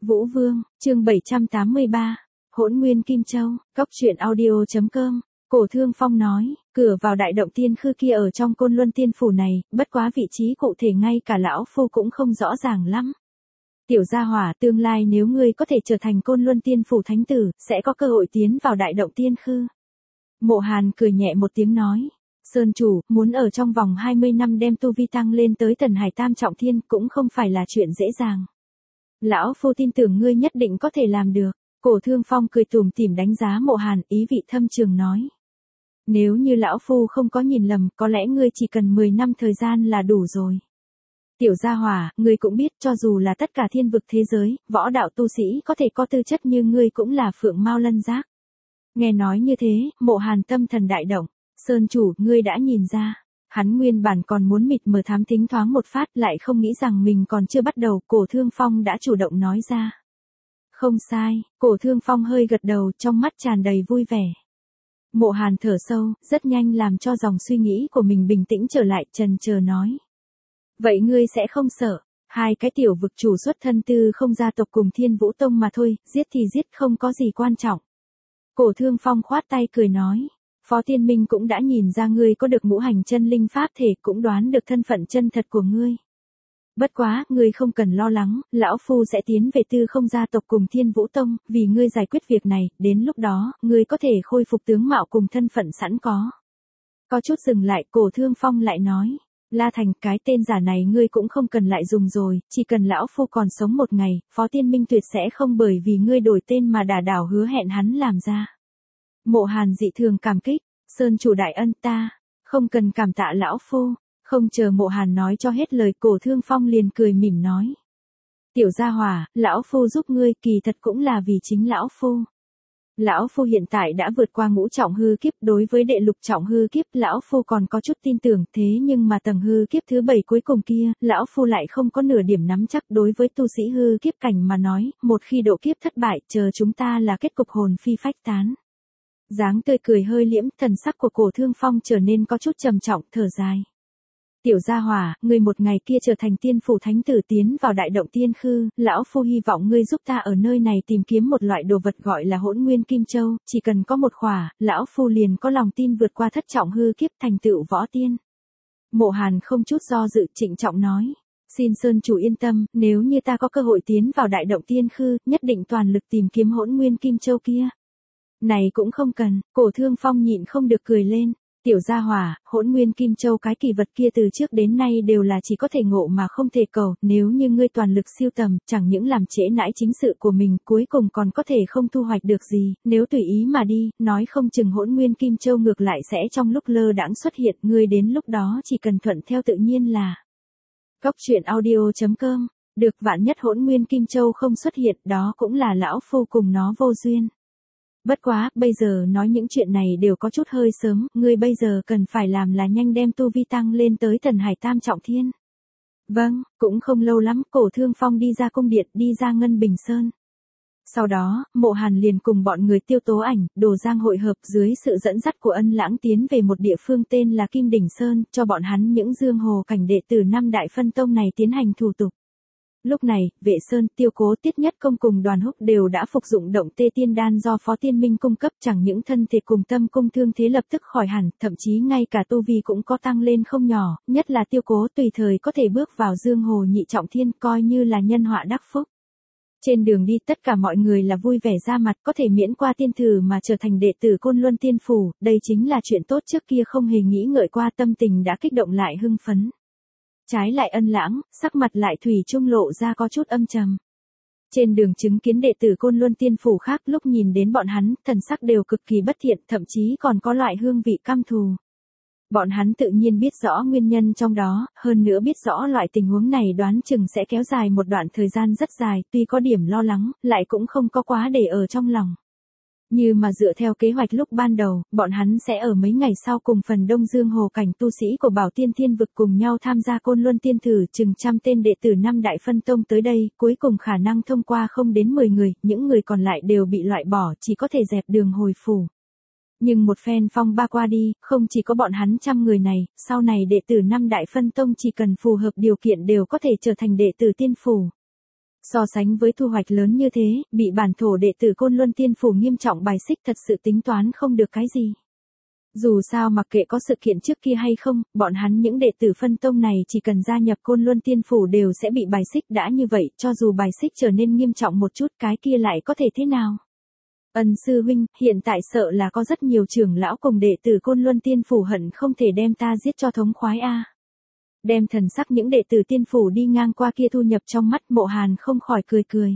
Vũ Vương, chương 783, Hỗn Nguyên Kim Châu, Cốc truyện audio.com. Cổ Thương Phong nói, cửa vào đại động tiên khư kia ở trong Côn Luân Tiên Phủ này, bất quá vị trí cụ thể ngay cả lão phu cũng không rõ ràng lắm. Tiểu gia hỏa, tương lai nếu ngươi có thể trở thành Côn Luân Tiên Phủ thánh tử, sẽ có cơ hội tiến vào đại động tiên khư. Mộ Hàn cười nhẹ một tiếng nói, Sơn chủ, muốn ở trong vòng 20 năm đem tu vi tăng lên tới Thần Hải Tam Trọng Thiên cũng không phải là chuyện dễ dàng. Lão phu tin tưởng ngươi nhất định có thể làm được. Cổ Thương Phong cười tủm tỉm đánh giá Mộ Hàn, ý vị thâm trường nói. Nếu như lão phu không có nhìn lầm, có lẽ ngươi chỉ cần 10 năm thời gian là đủ rồi. Tiểu gia hỏa, ngươi cũng biết cho dù là tất cả thiên vực thế giới, võ đạo tu sĩ có thể có tư chất như ngươi cũng là phượng mao lân giác. Nghe nói như thế, Mộ Hàn tâm thần đại động. Sơn chủ, ngươi đã nhìn ra. Hắn nguyên bản còn muốn mịt mờ thám tính thoáng một phát, lại không nghĩ rằng mình còn chưa bắt đầu. Cổ Thương Phong đã chủ động nói ra. Không sai, Cổ Thương Phong hơi gật đầu, trong mắt tràn đầy vui vẻ. Mộ Hàn thở sâu, rất nhanh làm cho dòng suy nghĩ của mình bình tĩnh trở lại, chần chờ nói. Vậy ngươi sẽ không sợ, hai cái tiểu vực chủ xuất thân tư không gia tộc cùng Thiên Vũ Tông mà thôi, giết thì giết không có gì quan trọng. Cổ Thương Phong khoát tay cười nói. Phó Tiên Minh cũng đã nhìn ra ngươi có được ngũ hành chân linh pháp thể, cũng đoán được thân phận chân thật của ngươi. Bất quá, ngươi không cần lo lắng, lão phu sẽ tiến về tư không gia tộc cùng Thiên Vũ Tông, vì ngươi giải quyết việc này, đến lúc đó, ngươi có thể khôi phục tướng mạo cùng thân phận sẵn có. Có chút dừng lại, Cổ Thương Phong lại nói, La Thành, cái tên giả này ngươi cũng không cần lại dùng rồi, chỉ cần lão phu còn sống một ngày, Phó Tiên Minh tuyệt sẽ không bởi vì ngươi đổi tên mà đả đảo hứa hẹn hắn làm ra. Mộ Hàn dị thường cảm kích, Sơn chủ đại ân ta, không cần cảm tạ lão phu. Không chờ Mộ Hàn nói cho hết lời, Cổ Thương Phong liền cười mỉm nói. Tiểu gia hỏa, lão phu giúp ngươi kỳ thật cũng là vì chính lão phu. Lão phu hiện tại đã vượt qua ngũ trọng hư kiếp, đối với đệ lục trọng hư kiếp lão phu còn có chút tin tưởng, thế nhưng mà tầng hư kiếp thứ 7 cuối cùng kia, lão phu lại không có nửa điểm nắm chắc. Đối với tu sĩ hư kiếp cảnh mà nói, một khi độ kiếp thất bại, chờ chúng ta là kết cục hồn phi phách tán. Dáng tươi cười hơi liễm, thần sắc của Cổ Thương Phong trở nên có chút trầm trọng, thở dài. Tiểu gia hỏa, ngươi một ngày kia trở thành tiên phủ thánh tử tiến vào đại động tiên khư, lão phu hy vọng ngươi giúp ta ở nơi này tìm kiếm một loại đồ vật gọi là Hỗn Nguyên Kim Châu, chỉ cần có một khỏa, lão phu liền có lòng tin vượt qua thất trọng hư kiếp thành tựu võ tiên. Mộ Hàn không chút do dự, trịnh trọng nói. Xin Sơn chủ yên tâm, nếu như ta có cơ hội tiến vào đại động tiên khư, nhất định toàn lực tìm kiếm Hỗn Nguyên Kim Châu kia. Này cũng không cần, Cổ Thương Phong nhịn không được cười lên. Tiểu gia hỏa, Hỗn Nguyên Kim Châu cái kỳ vật kia từ trước đến nay đều là chỉ có thể ngộ mà không thể cầu, nếu như ngươi toàn lực siêu tầm, chẳng những làm trễ nãi chính sự của mình, cuối cùng còn có thể không thu hoạch được gì, nếu tùy ý mà đi, nói không chừng Hỗn Nguyên Kim Châu ngược lại sẽ trong lúc lơ đãng xuất hiện, ngươi đến lúc đó chỉ cần thuận theo tự nhiên là. Cốc truyện audio.com, được, vạn nhất Hỗn Nguyên Kim Châu không xuất hiện, đó cũng là lão phu cùng nó vô duyên. Bất quá, bây giờ nói những chuyện này đều có chút hơi sớm, ngươi bây giờ cần phải làm là nhanh đem tu vi tăng lên tới Thần Hải Tam Trọng Thiên. Vâng, cũng không lâu lắm, Cổ Thương Phong đi ra cung điện, đi ra Ngân Bình Sơn. Sau đó, Mộ Hàn liền cùng bọn người Tiêu Tố Ảnh, Đồ Giang hội hợp dưới sự dẫn dắt của Ân Lãng tiến về một địa phương tên là Kim Đỉnh Sơn, cho bọn hắn những dương hồ cảnh đệ tử 5 đại phân tông này tiến hành thủ tục. Lúc này, Vệ Sơn, Tiêu Cố, Tiết Nhất Công cùng Đoàn Húc đều đã phục dụng động tê tiên đan do Phó Tiên Minh cung cấp, chẳng những thân thể cùng tâm cung thương thế lập tức khỏi hẳn, thậm chí ngay cả tu vi cũng có tăng lên không nhỏ, nhất là Tiêu Cố tùy thời có thể bước vào dương hồ nhị trọng thiên, coi như là nhân họa đắc phúc. Trên đường đi tất cả mọi người là vui vẻ ra mặt, có thể miễn qua tiên thử mà trở thành đệ tử Côn Luân Tiên Phủ, đây chính là chuyện tốt, trước kia không hề nghĩ ngợi qua, tâm tình đã kích động lại hưng phấn. Trái lại Ân Lãng, sắc mặt lại thủy chung lộ ra có chút âm trầm. Trên đường chứng kiến đệ tử Côn Luân Tiên Phủ khác, lúc nhìn đến bọn hắn, thần sắc đều cực kỳ bất thiện, thậm chí còn có loại hương vị căm thù. Bọn hắn tự nhiên biết rõ nguyên nhân trong đó, hơn nữa biết rõ loại tình huống này đoán chừng sẽ kéo dài một đoạn thời gian rất dài, tuy có điểm lo lắng, lại cũng không có quá để ở trong lòng. Như mà dựa theo kế hoạch lúc ban đầu, bọn hắn sẽ ở mấy ngày sau cùng phần đông dương hồ cảnh tu sĩ của Bảo Tiên Thiên Vực cùng nhau tham gia Côn Luân Tiên Thử, chừng trăm tên đệ tử 5 đại phân tông tới đây, cuối cùng khả năng thông qua không đến 10 người, những người còn lại đều bị loại bỏ, chỉ có thể dẹp đường hồi phủ. Nhưng một phen phong ba qua đi, không chỉ có bọn hắn 100 người này, sau này đệ tử 5 đại phân tông chỉ cần phù hợp điều kiện đều có thể trở thành đệ tử tiên phủ. So sánh với thu hoạch lớn như thế, bị bản thổ đệ tử Côn Luân Tiên Phủ nghiêm trọng bài xích thật sự tính toán không được cái gì. Dù sao mặc kệ có sự kiện trước kia hay không, bọn hắn những đệ tử phân tông này chỉ cần gia nhập Côn Luân Tiên Phủ đều sẽ bị bài xích đã như vậy, cho dù bài xích trở nên nghiêm trọng một chút cái kia lại có thể thế nào. Ân sư huynh, hiện tại sợ là có rất nhiều trưởng lão cùng đệ tử Côn Luân Tiên Phủ hận không thể đem ta giết cho thống khoái a. Đem thần sắc những đệ tử Tiên Phủ đi ngang qua kia thu nhập trong mắt Mộ Hàn không khỏi cười cười.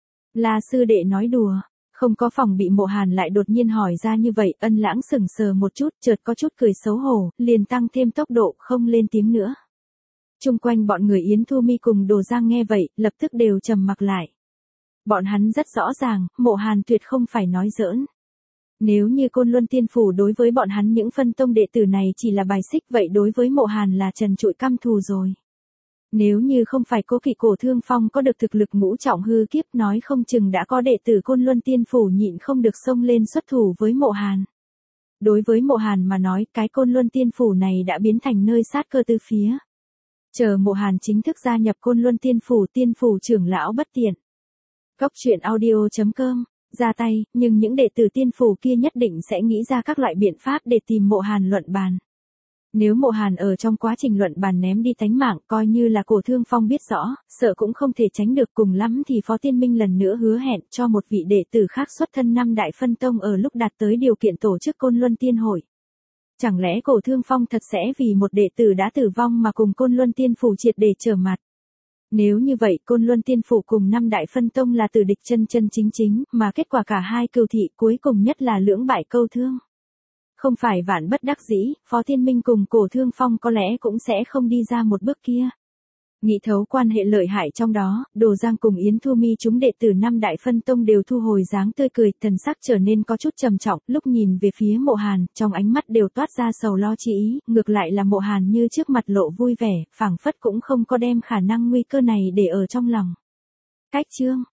Là sư đệ nói đùa. Không có phòng bị Mộ Hàn lại đột nhiên hỏi ra như vậy, Ân Lãng sững sờ một chút, chợt có chút cười xấu hổ, liền tăng thêm tốc độ, không lên tiếng nữa. Chung quanh bọn người Yến Thu Mi cùng Đồ Giang nghe vậy, lập tức đều trầm mặc lại. Bọn hắn rất rõ ràng, Mộ Hàn tuyệt không phải nói giỡn. Nếu như Côn Luân Tiên Phủ đối với bọn hắn những phân tông đệ tử này chỉ là bài xích vậy đối với Mộ Hàn là trần trụi căm thù rồi. Nếu như không phải Cố Kỵ Cổ Thương Phong có được thực lực ngũ trọng hư kiếp nói không chừng đã có đệ tử Côn Luân Tiên Phủ nhịn không được xông lên xuất thủ với Mộ Hàn. Đối với Mộ Hàn mà nói cái Côn Luân Tiên Phủ này đã biến thành nơi sát cơ tứ phía. Chờ Mộ Hàn chính thức gia nhập Côn Luân Tiên Phủ trưởng lão bất tiện. Cốc truyện audio.com, ra tay, nhưng những đệ tử Tiên Phủ kia nhất định sẽ nghĩ ra các loại biện pháp để tìm Mộ Hàn luận bàn. Nếu Mộ Hàn ở trong quá trình luận bàn ném đi tánh mạng coi như là Cổ Thương Phong biết rõ, sợ cũng không thể tránh được cùng lắm thì Phó Tiên Minh lần nữa hứa hẹn cho một vị đệ tử khác xuất thân năm đại phân tông ở lúc đạt tới điều kiện tổ chức Côn Luân Tiên Hội. Chẳng lẽ Cổ Thương Phong thật sẽ vì một đệ tử đã tử vong mà cùng Côn Luân Tiên Phủ triệt để trở mặt? Nếu như vậy Côn Luân Tiên Phủ cùng năm đại phân tông là tử địch chân chân chính chính, mà kết quả cả hai cừu thị cuối cùng nhất là lưỡng bại câu thương. Không phải vạn bất đắc dĩ, Phó Thiên Minh cùng Cổ Thương Phong có lẽ cũng sẽ không đi ra một bước kia. Nghĩ thấu quan hệ lợi hại trong đó, Đồ Giang cùng Yến Thu Mi chúng đệ tử năm đại phân tông đều thu hồi dáng tươi cười, thần sắc trở nên có chút trầm trọng, lúc nhìn về phía Mộ Hàn, trong ánh mắt đều toát ra sầu lo chi ý, ngược lại là Mộ Hàn như trước mặt lộ vui vẻ, phảng phất cũng không có đem khả năng nguy cơ này để ở trong lòng. Cách chương